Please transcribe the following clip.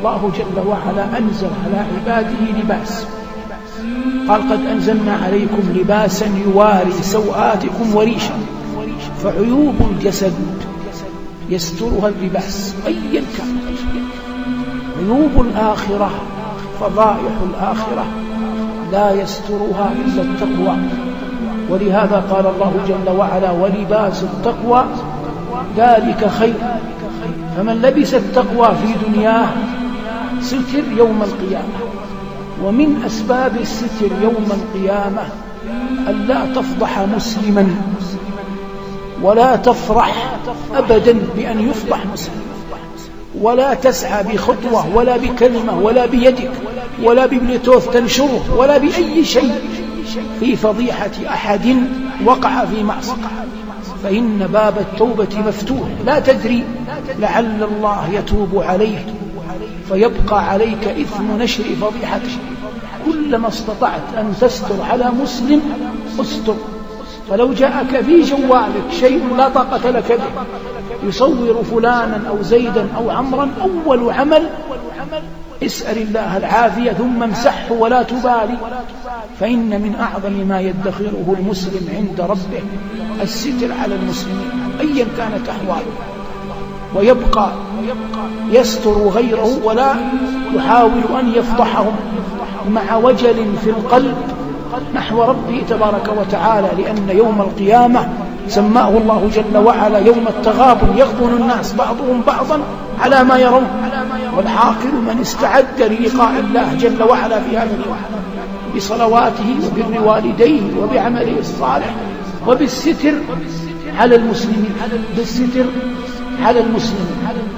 الله جل وعلا أنزل على عباده لباس، قال قد أنزلنا عليكم لباسا يواري سوآتكم وريشا، فعيوب الجسد يسترها اللباس أيا كان. عيوب الآخرة، فضائح الآخرة لا يسترها إلا التقوى، ولهذا قال الله جل وعلا ولباس التقوى ذلك خير. فمن لبس التقوى في دنياه ستر يوم القيامة. ومن أسباب الستر يوم القيامة ألا تفضح مسلما، ولا تفرح أبدا بأن يفضح مسلم، ولا تسعى بخطوة ولا بكلمة ولا بيدك ولا ببلوتوث تنشره ولا بأي شيء في فضيحة أحد وقع في معصية، فإن باب التوبة مفتوح، لا تدري لعل الله يتوب عليك فيبقى عليك إثم نشر فضيحته. كلما استطعت أن تستر على مسلم استر. فلو جاءك في جوالك شيء لا طاقة لك به يصور فلانا أو زيدا أو عمرا، أول عمل اسأل الله العافية ثم امسحه ولا تبالي، فإن من أعظم ما يدخره المسلم عند ربه الستر على المسلمين أيا كانت أحواله، ويبقى يستر غيره ولا يحاول أن يفضحهم مع وجل في القلب نحو ربه تبارك وتعالى، لأن يوم القيامة سماه الله جل وعلا يوم التغابن، يغبن الناس بعضهم بعضا على ما يرون، والعاقل من استعد للقاء الله جل وعلا في هذا اليوم بصلواته وبر والديه وبعمله الصالح وبالستر على المسلمين، بالستر على المسلمين.